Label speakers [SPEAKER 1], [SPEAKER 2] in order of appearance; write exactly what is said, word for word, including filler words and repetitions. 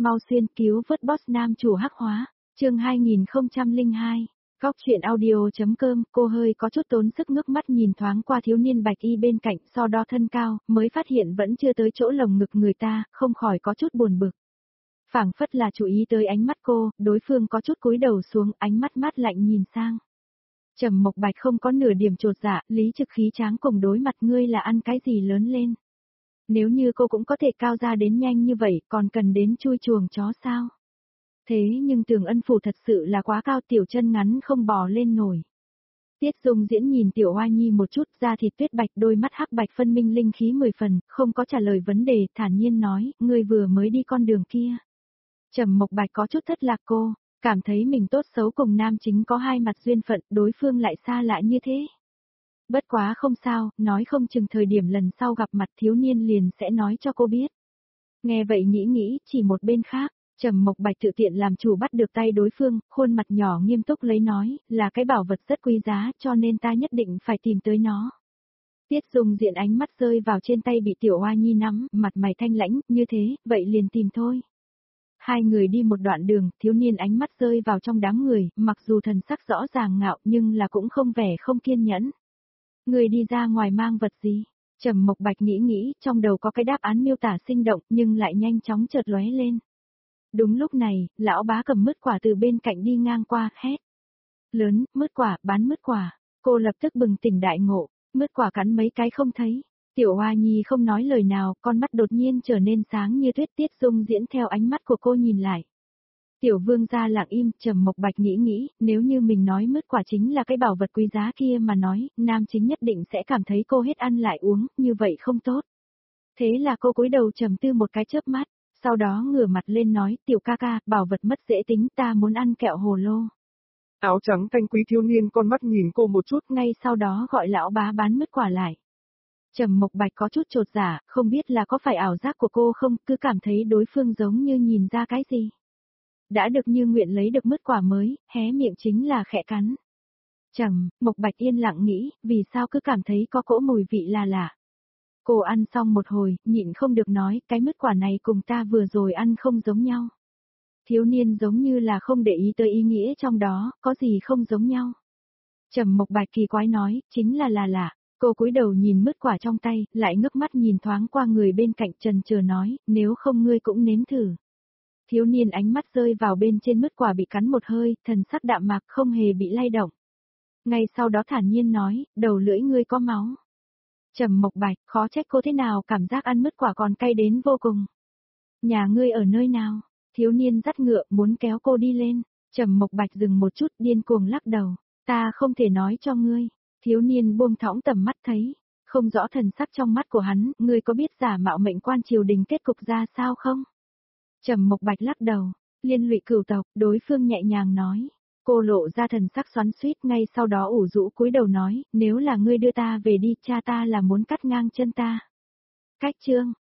[SPEAKER 1] Mau xuyên cứu vớt boss nam chủ hắc hóa, chương hai nghìn không trăm lẻ hai. Góc chuyện audio.com, cô hơi có chút tốn sức ngước mắt nhìn thoáng qua thiếu niên bạch y bên cạnh, so đo thân cao, mới phát hiện vẫn chưa tới chỗ lồng ngực người ta, không khỏi có chút buồn bực. Phảng phất là chú ý tới ánh mắt cô, đối phương có chút cúi đầu xuống, ánh mắt mát lạnh nhìn sang. Trầm Mộc Bạch không có nửa điểm chột dạ, lý trực khí tráng cùng đối mặt ngươi là ăn cái gì lớn lên. Nếu như cô cũng có thể cao ra đến nhanh như vậy, còn cần đến chui chuồng chó sao? Thế nhưng Tường Ân Phủ thật sự là quá cao, tiểu chân ngắn không bò lên nổi. Tiết Dung Diễn nhìn tiểu Hoa Nhi một chút, da thịt tuyết bạch, đôi mắt hắc bạch phân minh linh khí mười phần, không có trả lời vấn đề, thản nhiên nói, ngươi vừa mới đi con đường kia. Trầm Mộc Bạch có chút thất lạc cô, cảm thấy mình tốt xấu cùng nam chính có hai mặt duyên phận, đối phương lại xa lạ như thế. Bất quá không sao, nói không chừng thời điểm lần sau gặp mặt thiếu niên liền sẽ nói cho cô biết. Nghe vậy nghĩ nghĩ, chỉ một bên khác, Trầm Mộc Bạch tự tiện làm chủ bắt được tay đối phương, khuôn mặt nhỏ nghiêm túc lấy nói, là cái bảo vật rất quý giá cho nên ta nhất định phải tìm tới nó. Tiết Dung Diễn ánh mắt rơi vào trên tay bị tiểu Hoa Nhi nắm, mặt mày thanh lãnh, như thế, vậy liền tìm thôi. Hai người đi một đoạn đường, thiếu niên ánh mắt rơi vào trong đám người, mặc dù thần sắc rõ ràng ngạo nhưng là cũng không vẻ không kiên nhẫn. Người đi ra ngoài mang vật gì? Trầm Mộc Bạch nghĩ nghĩ, trong đầu có cái đáp án miêu tả sinh động nhưng lại nhanh chóng chợt lóe lên. Đúng lúc này, lão bá cầm mứt quả từ bên cạnh đi ngang qua, hét. Lớn, mứt quả, bán mứt quả. Cô lập tức bừng tỉnh đại ngộ, mứt quả cắn mấy cái không thấy. Tiểu Hoa Nhi không nói lời nào, con mắt đột nhiên trở nên sáng như tuyết. Tiết Dung Diễn theo ánh mắt của cô nhìn lại. Tiểu vương gia lặng im, Trầm Mộc Bạch nghĩ nghĩ, nếu như mình nói mứt quả chính là cái bảo vật quý giá kia mà nói, nam chính nhất định sẽ cảm thấy cô hết ăn lại uống, như vậy không tốt. Thế là cô cúi đầu trầm tư một cái chớp mắt, sau đó ngửa mặt lên nói, tiểu ca ca, bảo vật mất dễ tính, ta muốn ăn kẹo hồ lô.
[SPEAKER 2] Áo trắng thanh quý thiếu niên con mắt nhìn cô một chút,
[SPEAKER 1] ngay sau đó gọi lão bá bán mứt quả lại. Trầm Mộc Bạch có chút chột dạ, không biết là có phải ảo giác của cô không, cứ cảm thấy đối phương giống như nhìn ra cái gì. Đã được như nguyện lấy được mứt quả mới, hé miệng chính là khẽ cắn. Trầm Mộc Bạch yên lặng nghĩ, vì sao cứ cảm thấy có cỗ mùi vị là lạ. Cô ăn xong một hồi, nhịn không được nói, cái mứt quả này cùng ta vừa rồi ăn không giống nhau. Thiếu niên giống như là không để ý tới ý nghĩa trong đó, có gì không giống nhau. Trầm Mộc Bạch kỳ quái nói, chính là là lạ. Cô cúi đầu nhìn mứt quả trong tay, lại ngước mắt nhìn thoáng qua người bên cạnh chần chờ nói, nếu không ngươi cũng nếm thử. Thiếu niên ánh mắt rơi vào bên trên mứt quả bị cắn một hơi, thần sắc đạm mạc không hề bị lay động. Ngay sau đó thản nhiên nói, đầu lưỡi ngươi có máu. Trầm Mộc Bạch, khó trách cô thế nào cảm giác ăn mứt quả còn cay đến vô cùng. Nhà ngươi ở nơi nào? Thiếu niên dắt ngựa muốn kéo cô đi lên. Trầm Mộc Bạch dừng một chút điên cuồng lắc đầu, ta không thể nói cho ngươi. Thiếu niên buông thõng tầm mắt thấy, không rõ thần sắc trong mắt của hắn, ngươi có biết giả mạo mệnh quan triều đình kết cục ra sao không? Trầm Mộc Bạch lắc đầu, liên lụy cửu tộc, đối phương nhẹ nhàng nói. Cô lộ ra thần sắc xoắn xuýt, ngay sau đó ủ rũ cúi đầu nói, nếu là ngươi đưa ta về đi, cha ta là muốn cắt ngang chân ta. Cách chương